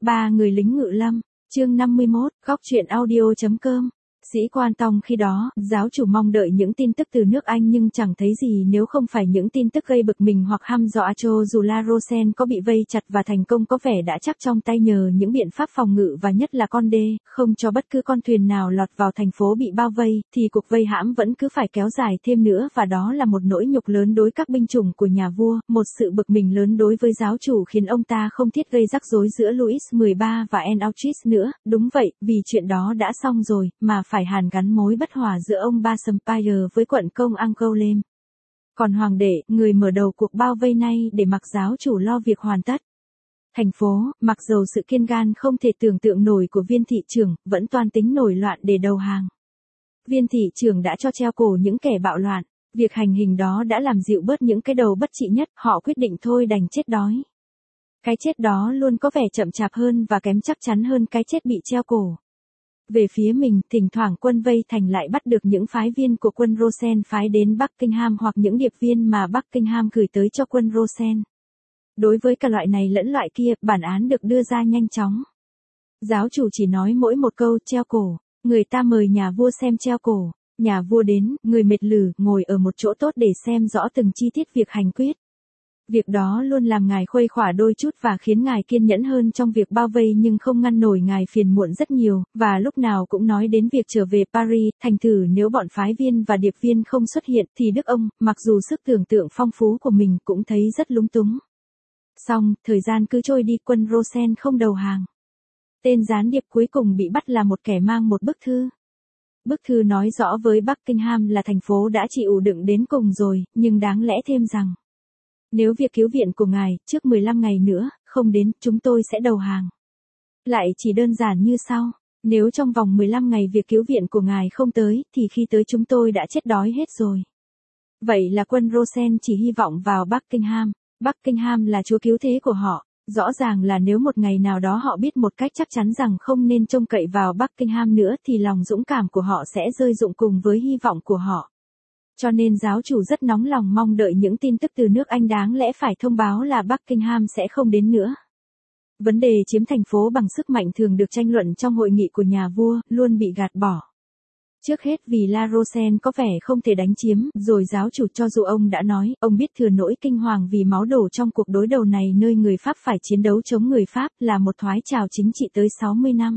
Ba người lính ngự lâm, chương 51, góc truyện audio.com. Sĩ quan Tòng khi đó, giáo chủ mong đợi những tin tức từ nước Anh nhưng chẳng thấy gì nếu không phải những tin tức gây bực mình hoặc hăm dọa. Cho dù La Rochelle có bị vây chặt và thành công có vẻ đã chắc trong tay nhờ những biện pháp phòng ngự và nhất là con đê, không cho bất cứ con thuyền nào lọt vào thành phố bị bao vây, thì cuộc vây hãm vẫn cứ phải kéo dài thêm nữa và đó là một nỗi nhục lớn đối các binh chủng của nhà vua, một sự bực mình lớn đối với giáo chủ khiến ông ta không thiết gây rắc rối giữa Louis XIII và Anne Autriche nữa. Đúng vậy, vì chuyện đó đã xong rồi, mà phải hàn gắn mối bất hòa giữa ông Bassompierre với quận công Angoulême. Còn hoàng đệ, người mở đầu cuộc bao vây này để mặc giáo chủ lo việc hoàn tất. Thành phố, mặc dầu sự kiên gan không thể tưởng tượng nổi của viên thị trưởng, vẫn toan tính nổi loạn để đầu hàng. Viên thị trưởng đã cho treo cổ những kẻ bạo loạn. Việc hành hình đó đã làm dịu bớt những cái đầu bất trị nhất, họ quyết định thôi đành chết đói. Cái chết đó luôn có vẻ chậm chạp hơn và kém chắc chắn hơn cái chết bị treo cổ. Về phía mình, thỉnh thoảng quân vây thành lại bắt được những phái viên của quân Rosen phái đến Buckingham hoặc những điệp viên mà Buckingham gửi tới cho quân Rosen. Đối với cả loại này lẫn loại kia, bản án được đưa ra nhanh chóng. Giáo chủ chỉ nói mỗi một câu treo cổ, người ta mời nhà vua xem treo cổ. Nhà vua đến, người mệt lử, ngồi ở một chỗ tốt để xem rõ từng chi tiết việc hành quyết. Việc đó luôn làm ngài khuây khỏa đôi chút và khiến ngài kiên nhẫn hơn trong việc bao vây nhưng không ngăn nổi ngài phiền muộn rất nhiều, và lúc nào cũng nói đến việc trở về Paris, thành thử nếu bọn phái viên và điệp viên không xuất hiện thì đức ông, mặc dù sức tưởng tượng phong phú của mình cũng thấy rất lúng túng. Xong, thời gian cứ trôi đi, quân Rosen không đầu hàng. Tên gián điệp cuối cùng bị bắt là một kẻ mang một bức thư. Bức thư nói rõ với Buckingham là thành phố đã chịu đựng đến cùng rồi, nhưng đáng lẽ thêm rằng nếu việc cứu viện của ngài, trước 15 ngày nữa, không đến, chúng tôi sẽ đầu hàng. Lại chỉ đơn giản như sau, nếu trong vòng 15 ngày việc cứu viện của ngài không tới, thì khi tới chúng tôi đã chết đói hết rồi. Vậy là quân Rosen chỉ hy vọng vào Buckingham. Buckingham là chúa cứu thế của họ. Rõ ràng là nếu một ngày nào đó họ biết một cách chắc chắn rằng không nên trông cậy vào Buckingham nữa thì lòng dũng cảm của họ sẽ rơi rụng cùng với hy vọng của họ. Cho nên giáo chủ rất nóng lòng mong đợi những tin tức từ nước Anh, đáng lẽ phải thông báo là Buckingham sẽ không đến nữa. Vấn đề chiếm thành phố bằng sức mạnh thường được tranh luận trong hội nghị của nhà vua, luôn bị gạt bỏ. Trước hết vì La Rochelle có vẻ không thể đánh chiếm, rồi giáo chủ cho dù ông đã nói, ông biết thừa nỗi kinh hoàng vì máu đổ trong cuộc đối đầu này nơi người Pháp phải chiến đấu chống người Pháp là một thoái trào chính trị tới 60 năm.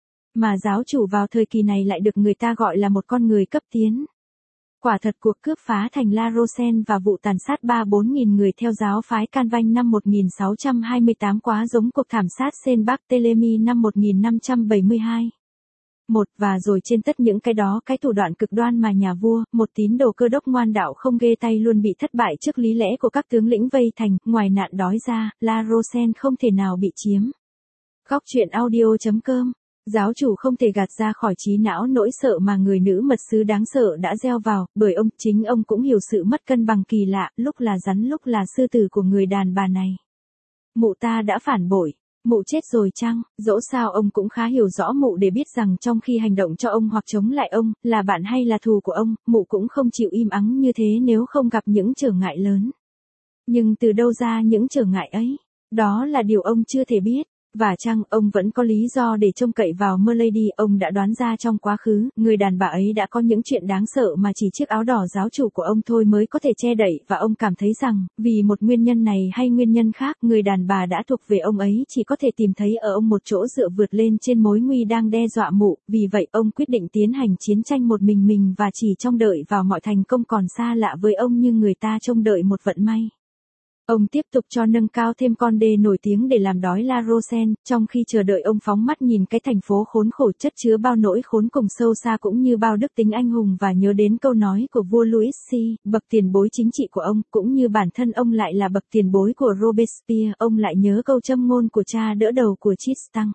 Mà giáo chủ vào thời kỳ này lại được người ta gọi là một con người cấp tiến. Quả thật cuộc cướp phá thành La Rochelle và vụ tàn sát 3-4 nghìn người theo giáo phái Calvin năm 1628 quá giống cuộc thảm sát Saint-Barthélemy năm 1572. Và rồi trên tất những cái đó, cái thủ đoạn cực đoan mà nhà vua, một tín đồ Cơ Đốc ngoan đạo không ghê tay luôn bị thất bại trước lý lẽ của các tướng lĩnh vây thành, ngoài nạn đói ra, La Rochelle không thể nào bị chiếm. Góc truyện audio.com. Giáo chủ không thể gạt ra khỏi trí não nỗi sợ mà người nữ mật sứ đáng sợ đã gieo vào, bởi chính ông cũng hiểu sự mất cân bằng kỳ lạ, lúc là rắn lúc là sư tử của người đàn bà này. Mụ ta đã phản bội. Mụ chết rồi chăng? Dẫu sao ông cũng khá hiểu rõ mụ để biết rằng trong khi hành động cho ông hoặc chống lại ông, là bạn hay là thù của ông, mụ cũng không chịu im ắng như thế nếu không gặp những trở ngại lớn. Nhưng từ đâu ra những trở ngại ấy? Đó là điều ông chưa thể biết. Và chăng ông vẫn có lý do để trông cậy vào Milady? Ông đã đoán ra trong quá khứ, người đàn bà ấy đã có những chuyện đáng sợ mà chỉ chiếc áo đỏ giáo chủ của ông thôi mới có thể che đậy, và ông cảm thấy rằng, vì một nguyên nhân này hay nguyên nhân khác, người đàn bà đã thuộc về ông ấy chỉ có thể tìm thấy ở ông một chỗ dựa vượt lên trên mối nguy đang đe dọa mụ, vì vậy ông quyết định tiến hành chiến tranh một mình và chỉ trông đợi vào mọi thành công còn xa lạ với ông như người ta trông đợi một vận may. Ông tiếp tục cho nâng cao thêm con đê nổi tiếng để làm đói La Rochelle, trong khi chờ đợi ông phóng mắt nhìn cái thành phố khốn khổ chất chứa bao nỗi khốn cùng sâu xa cũng như bao đức tính anh hùng và nhớ đến câu nói của vua Louis XI, bậc tiền bối chính trị của ông, cũng như bản thân ông lại là bậc tiền bối của Robespierre, ông lại nhớ câu châm ngôn của cha đỡ đầu của Tristan.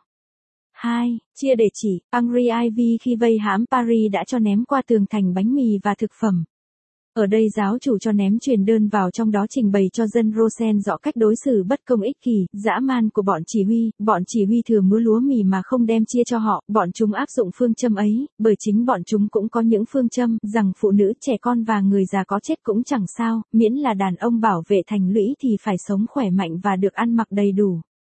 2. Chia để chỉ, Henry Ivy khi vây hãm Paris đã cho ném qua tường thành bánh mì và thực phẩm. Ở đây giáo chủ cho ném truyền đơn vào trong đó trình bày cho dân Rosen rõ cách đối xử bất công ích kỷ, dã man của bọn chỉ huy thừa mứa lúa mì mà không đem chia cho họ, bọn chúng áp dụng phương châm ấy, bởi chính bọn chúng cũng có những phương châm, rằng phụ nữ, trẻ con và người già có chết cũng chẳng sao, miễn là đàn ông bảo vệ thành lũy thì phải sống khỏe mạnh và được ăn mặc đầy đủ.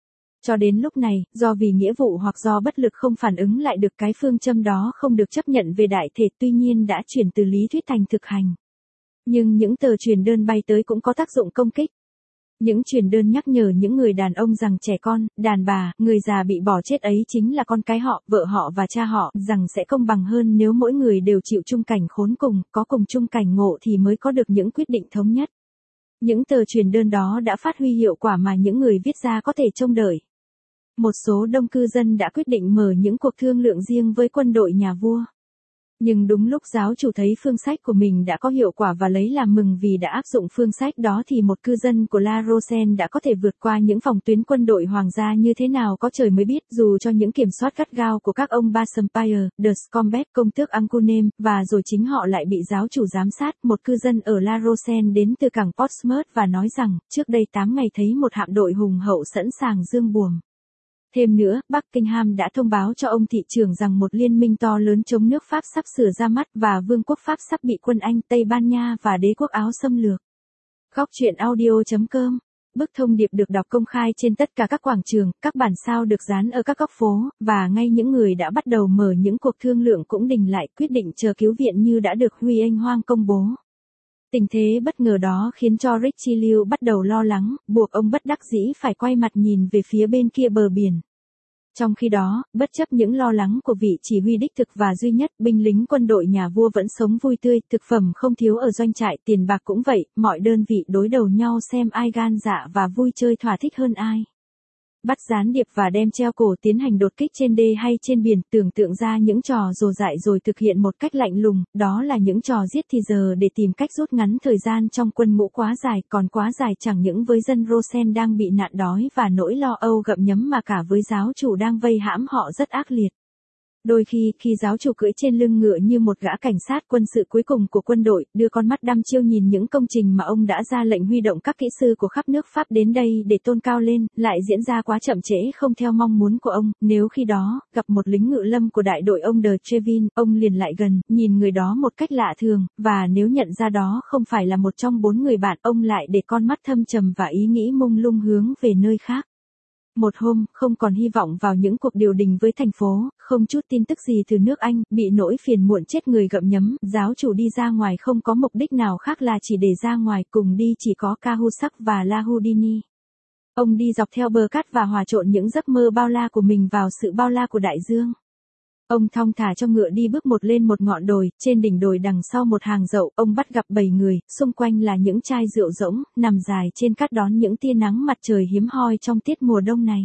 Cho đến lúc này, do vì nghĩa vụ hoặc do bất lực không phản ứng lại được cái phương châm đó không được chấp nhận về đại thể, tuy nhiên đã chuyển từ lý thuyết thành thực hành. Nhưng những tờ truyền đơn bay tới cũng có tác dụng công kích. Những truyền đơn nhắc nhở những người đàn ông rằng trẻ con, đàn bà, người già bị bỏ chết ấy chính là con cái họ, vợ họ và cha họ, rằng sẽ công bằng hơn nếu mỗi người đều chịu chung cảnh khốn cùng, có cùng chung cảnh ngộ thì mới có được những quyết định thống nhất. Những tờ truyền đơn đó đã phát huy hiệu quả mà những người viết ra có thể trông đợi. Một số đông cư dân đã quyết định mở những cuộc thương lượng riêng với quân đội nhà vua. Nhưng đúng lúc giáo chủ thấy phương sách của mình đã có hiệu quả và lấy làm mừng vì đã áp dụng phương sách đó thì một cư dân của La Rochelle đã có thể vượt qua những phòng tuyến quân đội hoàng gia như thế nào có trời mới biết, dù cho những kiểm soát gắt gao của các ông Bassompierre, de Scombet, công tước Angoulême, và rồi chính họ lại bị giáo chủ giám sát. Một cư dân ở La Rochelle đến từ cảng Portsmouth và nói rằng, trước đây 8 ngày thấy một hạm đội hùng hậu sẵn sàng dương buồm. Thêm nữa, Buckingham đã thông báo cho ông thị trưởng rằng một liên minh to lớn chống nước Pháp sắp sửa ra mắt và vương quốc Pháp sắp bị quân Anh, Tây Ban Nha và đế quốc Áo xâm lược. Góc truyện audio.com. Bức thông điệp được đọc công khai trên tất cả các quảng trường, các bản sao được dán ở các góc phố, và ngay những người đã bắt đầu mở những cuộc thương lượng cũng đình lại quyết định chờ cứu viện như đã được Huy Anh Hoang công bố. Tình thế bất ngờ đó khiến cho Richelieu bắt đầu lo lắng, buộc ông bất đắc dĩ phải quay mặt nhìn về phía bên kia bờ biển. Trong khi đó, bất chấp những lo lắng của vị chỉ huy đích thực và duy nhất, binh lính quân đội nhà vua vẫn sống vui tươi, thực phẩm không thiếu ở doanh trại, tiền bạc cũng vậy, mọi đơn vị đối đầu nhau xem ai gan dạ và vui chơi thỏa thích hơn ai. Bắt gián điệp và đem treo cổ tiến hành đột kích trên đê hay trên biển, tưởng tượng ra những trò rồ dại rồi thực hiện một cách lạnh lùng, đó là những trò giết thì giờ để tìm cách rút ngắn thời gian trong quân ngũ quá dài, còn quá dài chẳng những với dân Rosen đang bị nạn đói và nỗi lo âu gặm nhấm mà cả với giáo chủ đang vây hãm họ rất ác liệt. Đôi khi giáo chủ cưỡi trên lưng ngựa như một gã cảnh sát quân sự cuối cùng của quân đội, đưa con mắt đăm chiêu nhìn những công trình mà ông đã ra lệnh huy động các kỹ sư của khắp nước Pháp đến đây để tôn cao lên, lại diễn ra quá chậm trễ không theo mong muốn của ông. Nếu khi đó, gặp một lính ngự lâm của đại đội ông de Treville, ông liền lại gần, nhìn người đó một cách lạ thường, và nếu nhận ra đó không phải là một trong 4 người bạn, ông lại để con mắt thâm trầm và ý nghĩ mông lung hướng về nơi khác. Một hôm, không còn hy vọng vào những cuộc điều đình với thành phố, không chút tin tức gì từ nước Anh, bị nỗi phiền muộn chết người gặm nhấm, giáo chủ đi ra ngoài không có mục đích nào khác là chỉ để ra ngoài, cùng đi chỉ có Cahusac và La Houdini. Ông đi dọc theo bờ cát và hòa trộn những giấc mơ bao la của mình vào sự bao la của đại dương. Ông thong thả cho ngựa đi bước một lên một ngọn đồi, trên đỉnh đồi đằng sau một hàng dậu, ông bắt gặp 7 người, xung quanh là những chai rượu rỗng, nằm dài trên cát đón những tia nắng mặt trời hiếm hoi trong tiết mùa đông này.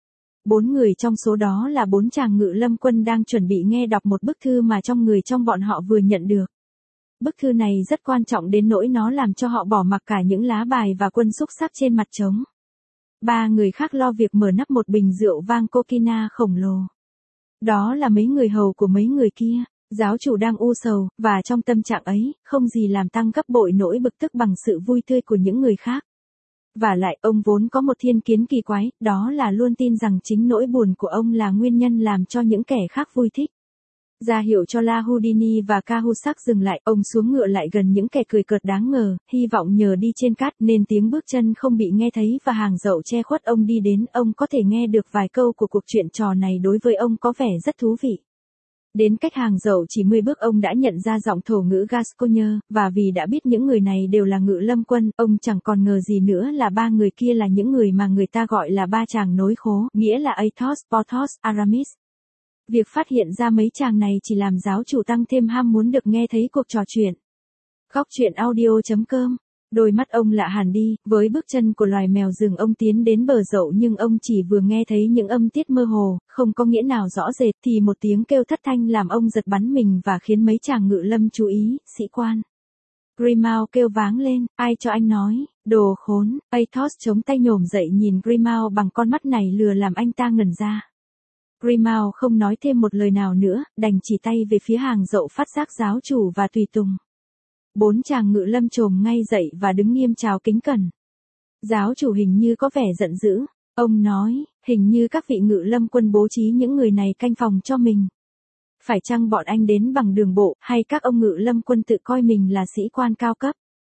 4 người trong số đó là 4 chàng ngự lâm quân đang chuẩn bị nghe đọc một bức thư mà trong bọn họ vừa nhận được. Bức thư này rất quan trọng đến nỗi nó làm cho họ bỏ mặc cả những lá bài và quân xúc sắc trên mặt trống. 3 người khác lo việc mở nắp một bình rượu vang coquina khổng lồ. Đó là mấy người hầu của mấy người kia. Giáo chủ đang u sầu, và trong tâm trạng ấy, không gì làm tăng gấp bội nỗi bực tức bằng sự vui tươi của những người khác. Và lại, ông vốn có một thiên kiến kỳ quái, đó là luôn tin rằng chính nỗi buồn của ông là nguyên nhân làm cho những kẻ khác vui thích. Ra hiệu cho La Houdini và Cahusac dừng lại, ông xuống ngựa lại gần những kẻ cười cợt đáng ngờ, hy vọng nhờ đi trên cát nên tiếng bước chân không bị nghe thấy và hàng dậu che khuất ông đi đến, ông có thể nghe được vài câu của cuộc chuyện trò này đối với ông có vẻ rất thú vị. Đến cách hàng dậu chỉ 10 bước ông đã nhận ra giọng thổ ngữ Gascogne, và vì đã biết những người này đều là ngự lâm quân, ông chẳng còn ngờ gì nữa là 3 người kia là những người mà người ta gọi là 3 chàng nối khố, nghĩa là Athos, Porthos, Aramis. Việc phát hiện ra mấy chàng này chỉ làm giáo chủ tăng thêm ham muốn được nghe thấy cuộc trò chuyện. Góc truyện audio.com. Đôi mắt ông lạ hẳn đi, với bước chân của loài mèo rừng ông tiến đến bờ dậu nhưng ông chỉ vừa nghe thấy những âm tiết mơ hồ, không có nghĩa nào rõ rệt thì một tiếng kêu thất thanh làm ông giật bắn mình và khiến mấy chàng ngự lâm chú ý, sĩ quan. Grimmauld kêu váng lên, ai cho anh nói, đồ khốn, Athos chống tay nhổm dậy nhìn Grimmauld bằng con mắt này lừa làm anh ta ngẩn ra. Grimmauld không nói thêm một lời nào nữa, đành chỉ tay về phía hàng dậu phát giác giáo chủ và tùy tùng. 4 chàng ngự lâm chồm ngay dậy và đứng nghiêm chào kính cẩn. Giáo chủ hình như có vẻ giận dữ. Ông nói, hình như các vị ngự lâm quân bố trí những người này canh phòng cho mình. Phải chăng bọn anh đến bằng đường bộ, hay các ông ngự lâm quân tự coi mình là sĩ quan cao cấp?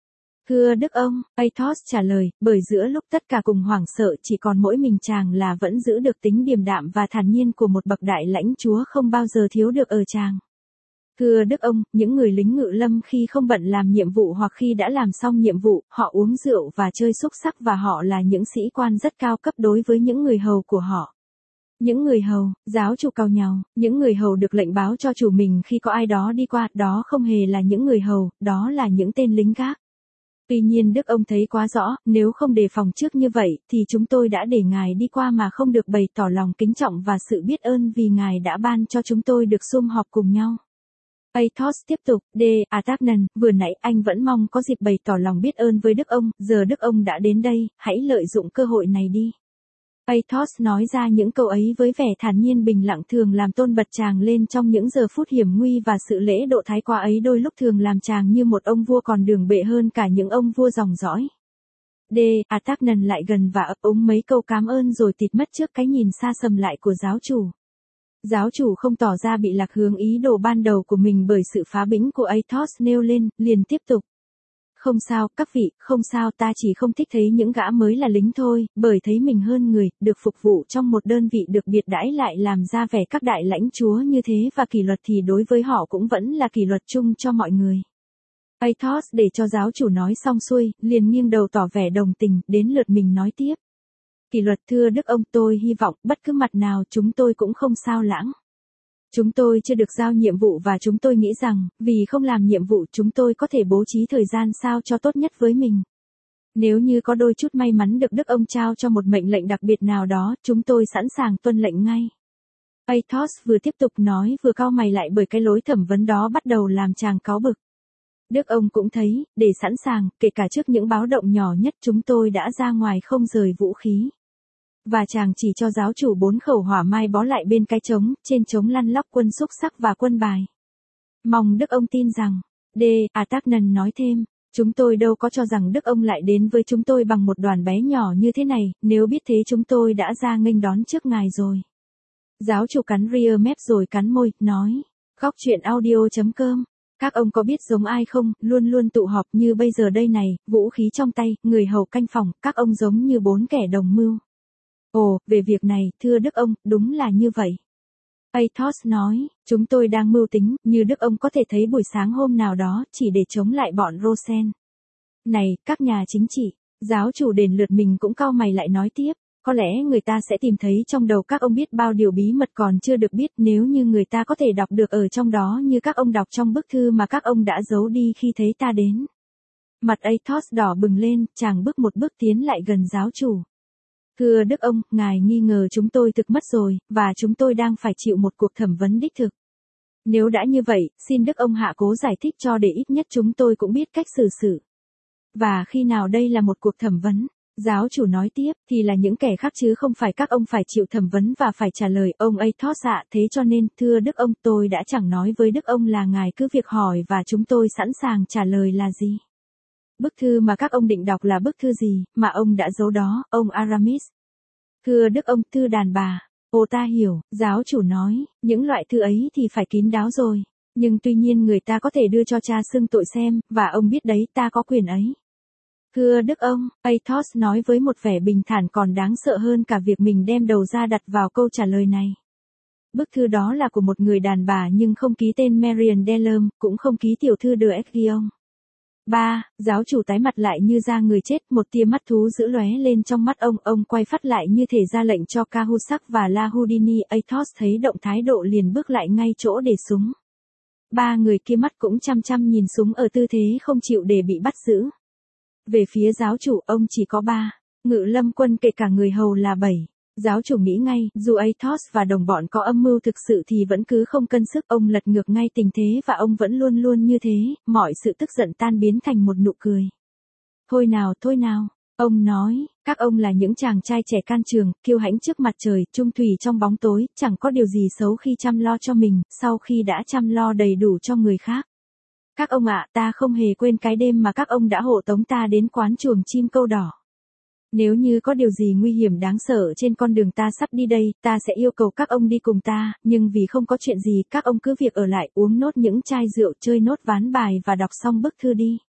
Thưa Đức ông, Athos trả lời, bởi giữa lúc tất cả cùng hoảng sợ chỉ còn mỗi mình chàng là vẫn giữ được tính điềm đạm và thản nhiên của một bậc đại lãnh chúa không bao giờ thiếu được ở chàng. Thưa Đức ông, những người lính ngự lâm khi không bận làm nhiệm vụ hoặc khi đã làm xong nhiệm vụ, họ uống rượu và chơi xúc xắc và họ là những sĩ quan rất cao cấp đối với những người hầu của họ. Những người hầu, giáo chủ cau nhàu, những người hầu được lệnh báo cho chủ mình khi có ai đó đi qua, đó không hề là những người hầu, đó là những tên lính gác. Tuy nhiên Đức ông thấy quá rõ, nếu không đề phòng trước như vậy, thì chúng tôi đã để ngài đi qua mà không được bày tỏ lòng kính trọng và sự biết ơn vì ngài đã ban cho chúng tôi được sum họp cùng nhau. Athos tiếp tục, Artagnan, vừa nãy anh vẫn mong có dịp bày tỏ lòng biết ơn với Đức ông, giờ Đức ông đã đến đây, hãy lợi dụng cơ hội này đi. Athos nói ra những câu ấy với vẻ thản nhiên bình lặng thường làm tôn bật chàng lên trong những giờ phút hiểm nguy và sự lễ độ thái quá ấy đôi lúc thường làm chàng như một ông vua còn đường bệ hơn cả những ông vua dòng dõi. Artagnan lại gần và ấp úng mấy câu cám ơn rồi tịt mất trước cái nhìn xa sầm lại của giáo chủ. Giáo chủ không tỏ ra bị lạc hướng ý đồ ban đầu của mình bởi sự phá bĩnh của Athos nêu lên, liền tiếp tục. Không sao, các vị, không sao, ta chỉ không thích thấy những gã mới là lính thôi, bởi thấy mình hơn người, được phục vụ trong một đơn vị được biệt đãi lại làm ra vẻ các đại lãnh chúa như thế và kỷ luật thì đối với họ cũng vẫn là kỷ luật chung cho mọi người. Athos để cho giáo chủ nói xong xuôi, liền nghiêng đầu tỏ vẻ đồng tình, đến lượt mình nói tiếp. Kỷ luật thưa Đức ông, tôi hy vọng bất cứ mặt nào chúng tôi cũng không sao lãng. Chúng tôi chưa được giao nhiệm vụ và chúng tôi nghĩ rằng, vì không làm nhiệm vụ chúng tôi có thể bố trí thời gian sao cho tốt nhất với mình. Nếu như có đôi chút may mắn được Đức ông trao cho một mệnh lệnh đặc biệt nào đó, chúng tôi sẵn sàng tuân lệnh ngay. Athos vừa tiếp tục nói vừa cau mày lại bởi cái lối thẩm vấn đó bắt đầu làm chàng cáu bực. Đức ông cũng thấy, để sẵn sàng, kể cả trước những báo động nhỏ nhất chúng tôi đã ra ngoài không rời vũ khí. Và chàng chỉ cho giáo chủ 4 khẩu hỏa mai bó lại bên cái trống, trên trống lăn lóc quân xúc xắc và quân bài. Mong Đức ông tin rằng, Artagnan nói thêm, chúng tôi đâu có cho rằng Đức ông lại đến với chúng tôi bằng một đoàn bé nhỏ như thế này, nếu biết thế chúng tôi đã ra nghênh đón trước ngài rồi. Giáo chủ cắn ria mép rồi cắn môi, nói, Góc truyện audio.com. Các ông có biết giống ai không, luôn luôn tụ họp như bây giờ đây này, vũ khí trong tay, người hầu canh phòng, các ông giống như 4 kẻ đồng mưu. Ồ, về việc này, thưa Đức ông, đúng là như vậy. Athos nói, chúng tôi đang mưu tính, như Đức ông có thể thấy buổi sáng hôm nào đó, chỉ để chống lại bọn Rosen. Này, các nhà chính trị, giáo chủ đền lượt mình cũng cau mày lại nói tiếp, có lẽ người ta sẽ tìm thấy trong đầu các ông biết bao điều bí mật còn chưa được biết nếu như người ta có thể đọc được ở trong đó như các ông đọc trong bức thư mà các ông đã giấu đi khi thấy ta đến. Mặt Athos đỏ bừng lên, chàng bước một bước tiến lại gần giáo chủ. Thưa Đức ông, ngài nghi ngờ chúng tôi thực mất rồi, và chúng tôi đang phải chịu một cuộc thẩm vấn đích thực. Nếu đã như vậy, xin Đức ông hạ cố giải thích cho để ít nhất chúng tôi cũng biết cách xử sự. Và khi nào đây là một cuộc thẩm vấn? Giáo chủ nói tiếp, thì là những kẻ khác chứ không phải các ông phải chịu thẩm vấn và phải trả lời. Ông Athos ạ, thế cho nên, thưa Đức ông, tôi đã chẳng nói với Đức ông là ngài cứ việc hỏi và chúng tôi sẵn sàng trả lời là gì. Bức thư mà các ông định đọc là bức thư gì, mà ông đã giấu đó, ông Aramis? Thưa Đức ông, thư đàn bà. Ồ ta hiểu, giáo chủ nói, những loại thư ấy thì phải kín đáo rồi. Nhưng tuy nhiên người ta có thể đưa cho cha xưng tội xem, và ông biết đấy, ta có quyền ấy. Thưa Đức ông, Athos nói với một vẻ bình thản còn đáng sợ hơn cả việc mình đem đầu ra đặt vào câu trả lời này. Bức thư đó là của một người đàn bà nhưng không ký tên Marion Delorme, cũng không ký tiểu thư de Esguillon. 3. Giáo chủ tái mặt lại như da người chết, một tia mắt thú dữ lóe lên trong mắt ông quay phát lại như thể ra lệnh cho Cahusac và La Houdini. Athos thấy động thái độ liền bước lại ngay chỗ để súng. 3 người kia mắt cũng chăm chăm nhìn súng ở tư thế không chịu để bị bắt giữ. Về phía giáo chủ, ông chỉ có 3. Ngự lâm quân kể cả người hầu là 7. Giáo chủ nghĩ ngay, dù Athos và đồng bọn có âm mưu thực sự thì vẫn cứ không cân sức, ông lật ngược ngay tình thế và ông vẫn luôn luôn như thế, mọi sự tức giận tan biến thành một nụ cười. Thôi nào, ông nói, các ông là những chàng trai trẻ can trường, kiêu hãnh trước mặt trời, trung thủy trong bóng tối, chẳng có điều gì xấu khi chăm lo cho mình, sau khi đã chăm lo đầy đủ cho người khác. Các ông ạ, ta không hề quên cái đêm mà các ông đã hộ tống ta đến quán chuồng chim câu đỏ. Nếu như có điều gì nguy hiểm đáng sợ trên con đường ta sắp đi đây, ta sẽ yêu cầu các ông đi cùng ta, nhưng vì không có chuyện gì, các ông cứ việc ở lại uống nốt những chai rượu, chơi nốt ván bài và đọc xong bức thư đi.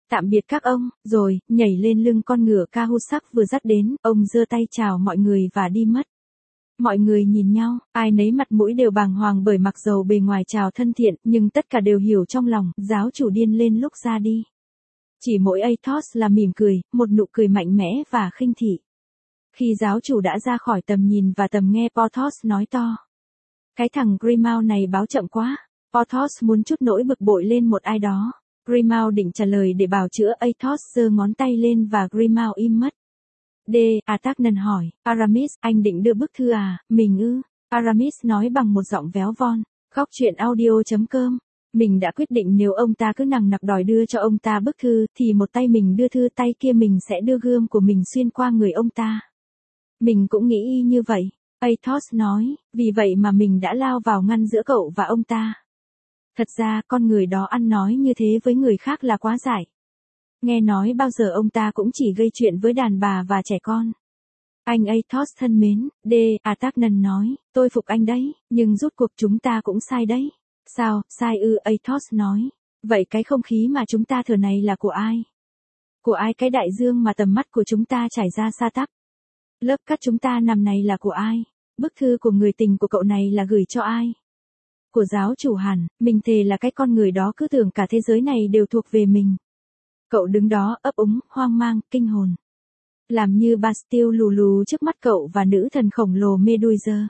Tạm biệt các ông, rồi, nhảy lên lưng con ngựa Cahusac vừa dắt đến, ông giơ tay chào mọi người và đi mất. Mọi người nhìn nhau, ai nấy mặt mũi đều bàng hoàng bởi mặc dầu bề ngoài chào thân thiện, nhưng tất cả đều hiểu trong lòng, giáo chủ điên lên lúc ra đi. Chỉ mỗi Athos là mỉm cười, một nụ cười mạnh mẽ và khinh thị. Khi giáo chủ đã ra khỏi tầm nhìn và tầm nghe, Porthos nói to. Cái thằng Grimaud này báo chậm quá. Porthos muốn trút nỗi bực bội lên một ai đó. Grimaud định trả lời để bào chữa, Athos giơ ngón tay lên và Grimaud im mất. D'Artagnan hỏi, Aramis, anh định đưa bức thư à, mình ư? Aramis nói bằng một giọng véo von. Góc truyện audio.com. Mình đã quyết định nếu ông ta cứ nằng nặc đòi đưa cho ông ta bức thư, thì một tay mình đưa thư, tay kia mình sẽ đưa gươm của mình xuyên qua người ông ta. Mình cũng nghĩ y như vậy, Athos nói, vì vậy mà mình đã lao vào ngăn giữa cậu và ông ta. Thật ra, con người đó ăn nói như thế với người khác là quá dại. Nghe nói bao giờ ông ta cũng chỉ gây chuyện với đàn bà và trẻ con. Anh Athos thân mến, D'Artagnan nói, tôi phục anh đấy, nhưng rút cuộc chúng ta cũng sai đấy. Sao, sai ư? Athos nói. Vậy cái không khí mà chúng ta thở này là của ai? Của ai? Cái đại dương mà tầm mắt của chúng ta trải ra xa tắp. Lớp cát chúng ta nằm này là của ai? Bức thư của người tình của cậu này là gửi cho ai? Của giáo chủ hẳn, mình thề là cái con người đó cứ tưởng cả thế giới này đều thuộc về mình. Cậu đứng đó ấp úng, hoang mang, kinh hồn. Làm như Bastille lù lù trước mắt cậu và nữ thần khổng lồ Medusa.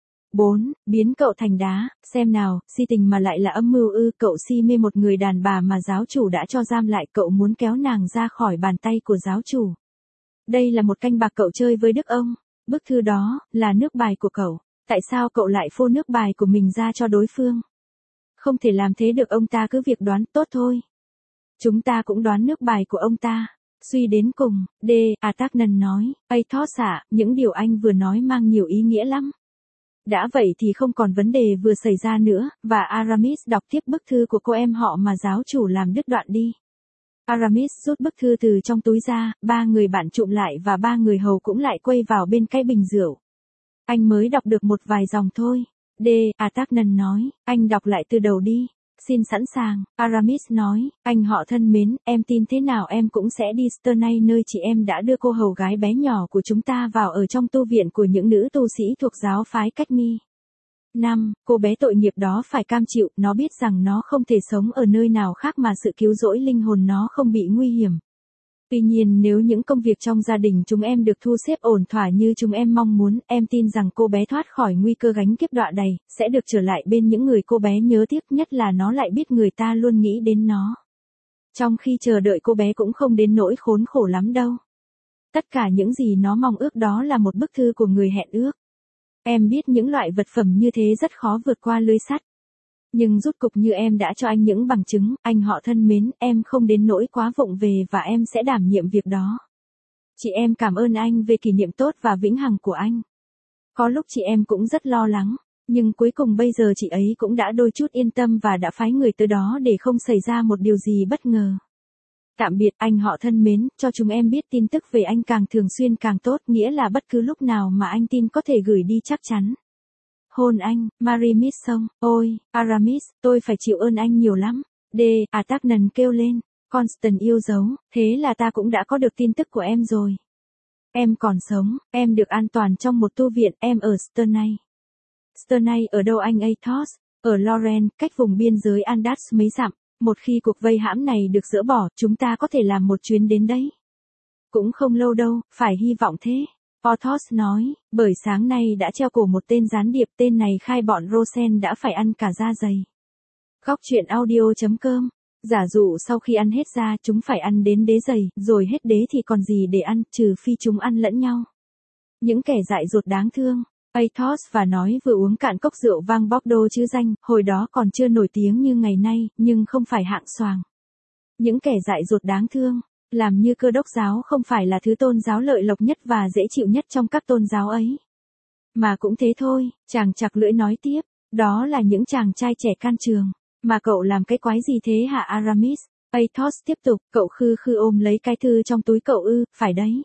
4. Biến cậu thành đá, xem nào, si tình mà lại là âm mưu ư? Cậu si mê một người đàn bà mà giáo chủ đã cho giam lại, cậu muốn kéo nàng ra khỏi bàn tay của giáo chủ. Đây là một canh bạc cậu chơi với Đức ông. Bức thư đó, là nước bài của cậu. Tại sao cậu lại phô nước bài của mình ra cho đối phương? Không thể làm thế được, ông ta cứ việc đoán, tốt thôi. Chúng ta cũng đoán nước bài của ông ta. Suy đến cùng, D'Artagnan nói, Athos ạ, những điều anh vừa nói mang nhiều ý nghĩa lắm. Đã vậy thì không còn vấn đề vừa xảy ra nữa, và Aramis đọc tiếp bức thư của cô em họ mà giáo chủ làm đứt đoạn đi. Aramis rút bức thư từ trong túi ra, ba người bạn chụm lại và ba người hầu cũng lại quay vào bên cái bình rượu. Anh mới đọc được một vài dòng thôi. D'Artagnan nói, anh đọc lại từ đầu đi. Xin sẵn sàng, Aramis nói, anh họ thân mến, em tin thế nào em cũng sẽ đi Sternay nơi chị em đã đưa cô hầu gái bé nhỏ của chúng ta vào ở trong tu viện của những nữ tu sĩ thuộc giáo phái Cách Mi. 5. Cô bé tội nghiệp đó phải cam chịu, nó biết rằng nó không thể sống ở nơi nào khác mà sự cứu rỗi linh hồn nó không bị nguy hiểm. Tuy nhiên nếu những công việc trong gia đình chúng em được thu xếp ổn thỏa như chúng em mong muốn, em tin rằng cô bé thoát khỏi nguy cơ gánh kiếp đọa đầy, sẽ được trở lại bên những người cô bé nhớ tiếc, nhất là nó lại biết người ta luôn nghĩ đến nó. Trong khi chờ đợi cô bé cũng không đến nỗi khốn khổ lắm đâu. Tất cả những gì nó mong ước đó là một bức thư của người hẹn ước. Em biết những loại vật phẩm như thế rất khó vượt qua lưới sắt. Nhưng rút cục như em đã cho anh những bằng chứng, anh họ thân mến, em không đến nỗi quá vụng về và em sẽ đảm nhiệm việc đó. Chị em cảm ơn anh về kỷ niệm tốt và vĩnh hằng của anh. Có lúc chị em cũng rất lo lắng, nhưng cuối cùng bây giờ chị ấy cũng đã đôi chút yên tâm và đã phái người tới đó để không xảy ra một điều gì bất ngờ. Tạm biệt anh họ thân mến, cho chúng em biết tin tức về anh càng thường xuyên càng tốt, nghĩa là bất cứ lúc nào mà anh tin có thể gửi đi chắc chắn. Hôn anh, Marie Misson, ôi, Aramis, tôi phải chịu ơn anh nhiều lắm. D'Artagnan kêu lên, Constant yêu dấu, thế là ta cũng đã có được tin tức của em rồi. Em còn sống, em được an toàn trong một tu viện, em ở Sternay. Sternay ở đâu anh Athos? Ở Lorraine, cách vùng biên giới Andaz mấy dặm. Một khi cuộc vây hãm này được dỡ bỏ, chúng ta có thể làm một chuyến đến đấy. Cũng không lâu đâu, phải hy vọng thế. Porthos nói, bởi sáng nay đã treo cổ một tên gián điệp, tên này khai bọn Rosen đã phải ăn cả da dày. Góc truyện audio.com. Giả dụ sau khi ăn hết da chúng phải ăn đến đế dày, rồi hết đế thì còn gì để ăn, trừ phi chúng ăn lẫn nhau. Những kẻ dại dột đáng thương. Athos và nói vừa uống cạn cốc rượu vang Bordeaux chứ danh, hồi đó còn chưa nổi tiếng như ngày nay, nhưng không phải hạng xoàng. Những kẻ dại dột đáng thương. Làm như Cơ Đốc giáo không phải là thứ tôn giáo lợi lộc nhất và dễ chịu nhất trong các tôn giáo ấy. Mà cũng thế thôi, chàng chặt lưỡi nói tiếp, đó là những chàng trai trẻ can trường. Mà cậu làm cái quái gì thế hả Aramis? Athos tiếp tục, cậu khư khư ôm lấy cái thư trong túi cậu ư, phải đấy.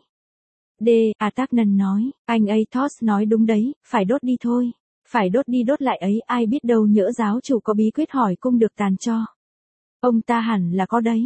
D'Artagnan nói, anh Athos nói đúng đấy, phải đốt đi thôi. Phải đốt đi đốt lại ấy, ai biết đâu nhỡ giáo chủ có bí quyết hỏi cung được tàn cho. Ông ta hẳn là có đấy.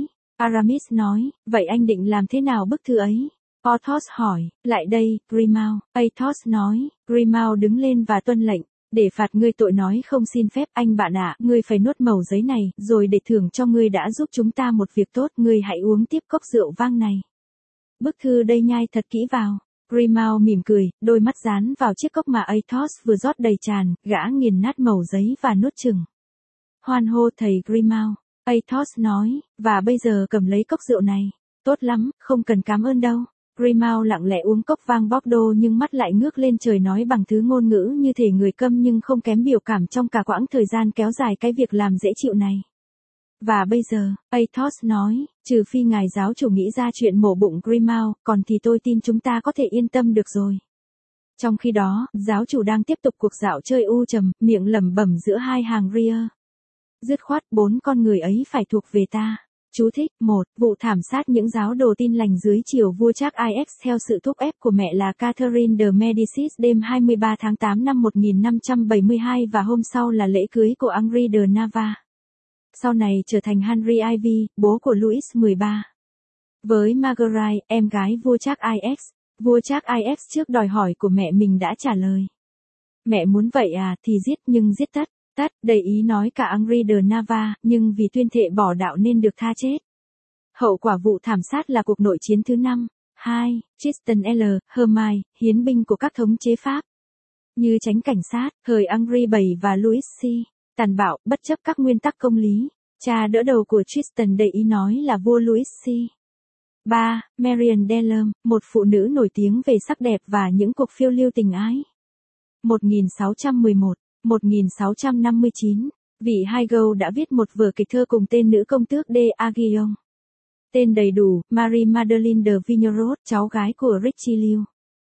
Aramis nói, vậy anh định làm thế nào bức thư ấy? Porthos hỏi, lại đây, Grimaud. Athos nói, Grimaud đứng lên và tuân lệnh. Để phạt ngươi tội nói không xin phép, anh bạn ạ, ngươi phải nuốt mẩu giấy này, rồi để thưởng cho ngươi đã giúp chúng ta một việc tốt, ngươi hãy uống tiếp cốc rượu vang này. Bức thư đây nhai thật kỹ vào. Grimaud mỉm cười, đôi mắt dán vào chiếc cốc mà Athos vừa rót đầy tràn, gã nghiền nát mẩu giấy và nuốt chừng. Hoan hô thầy Grimaud. Athos nói, và bây giờ cầm lấy cốc rượu này. Tốt lắm, không cần cảm ơn đâu. Grimaud lặng lẽ uống cốc vang Bordeaux nhưng mắt lại ngước lên trời nói bằng thứ ngôn ngữ như thể người câm nhưng không kém biểu cảm trong cả quãng thời gian kéo dài cái việc làm dễ chịu này. Và bây giờ, Athos nói, trừ phi ngài giáo chủ nghĩ ra chuyện mổ bụng Grimaud, còn thì tôi tin chúng ta có thể yên tâm được rồi. Trong khi đó, giáo chủ đang tiếp tục cuộc dạo chơi u trầm, miệng lẩm bẩm giữa hai hàng ria. Dứt khoát 4 con người ấy phải thuộc về ta. Chú thích, 1. Vụ thảm sát những giáo đồ Tin lành dưới triều vua Charles IX theo sự thúc ép của mẹ là Catherine de Medicis đêm 23 tháng 8 năm 1572 và hôm sau là lễ cưới của Henri de Navarre. Sau này trở thành Henry Ivy, bố của Louis XIII. Với Marguerite, em gái vua Charles IX, vua Charles IX trước đòi hỏi của mẹ mình đã trả lời. Mẹ muốn vậy à, thì giết nhưng giết tất. Đầy ý nói cả Henri de Navarre, nhưng vì tuyên thệ bỏ đạo nên được tha chết. Hậu quả vụ thảm sát là cuộc nội chiến thứ 5. 2. Tristan L. Hermine, hiến binh của các thống chế Pháp. Như tránh cảnh sát, thời Henri VII và Louis C. Tàn bạo, bất chấp các nguyên tắc công lý. Cha đỡ đầu của Tristan đầy ý nói là vua Louis C. 3. Marion Delorme, một phụ nữ nổi tiếng về sắc đẹp và những cuộc phiêu lưu tình ái. 1611-1659, vị Hugo đã viết một vở kịch thơ cùng tên nữ công tước de Aguillon. Tên đầy đủ, Marie Madeleine de Vignerot, cháu gái của Richelieu.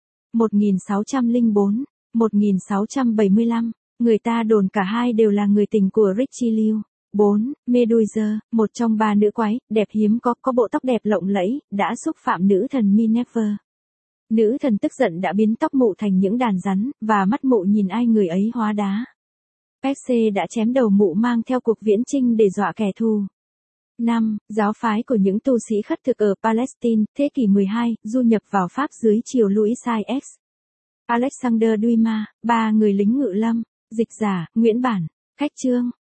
1604-1675, người ta đồn cả hai đều là người tình của Richelieu. 4. Medusa, một trong 3 nữ quái, đẹp hiếm có bộ tóc đẹp lộng lẫy, đã xúc phạm nữ thần Minerva. Nữ thần tức giận đã biến tóc mụ thành những đàn rắn, và mắt mụ nhìn ai người ấy hóa đá. Perse đã chém đầu mụ mang theo cuộc viễn chinh để dọa kẻ thù. 5. Giáo phái của những tu sĩ khất thực ở Palestine, thế kỷ 12, du nhập vào Pháp dưới triều Louis IX. Alexander Dumas, 3 người lính ngự lâm, dịch giả, Nguyễn Bản, khách chương.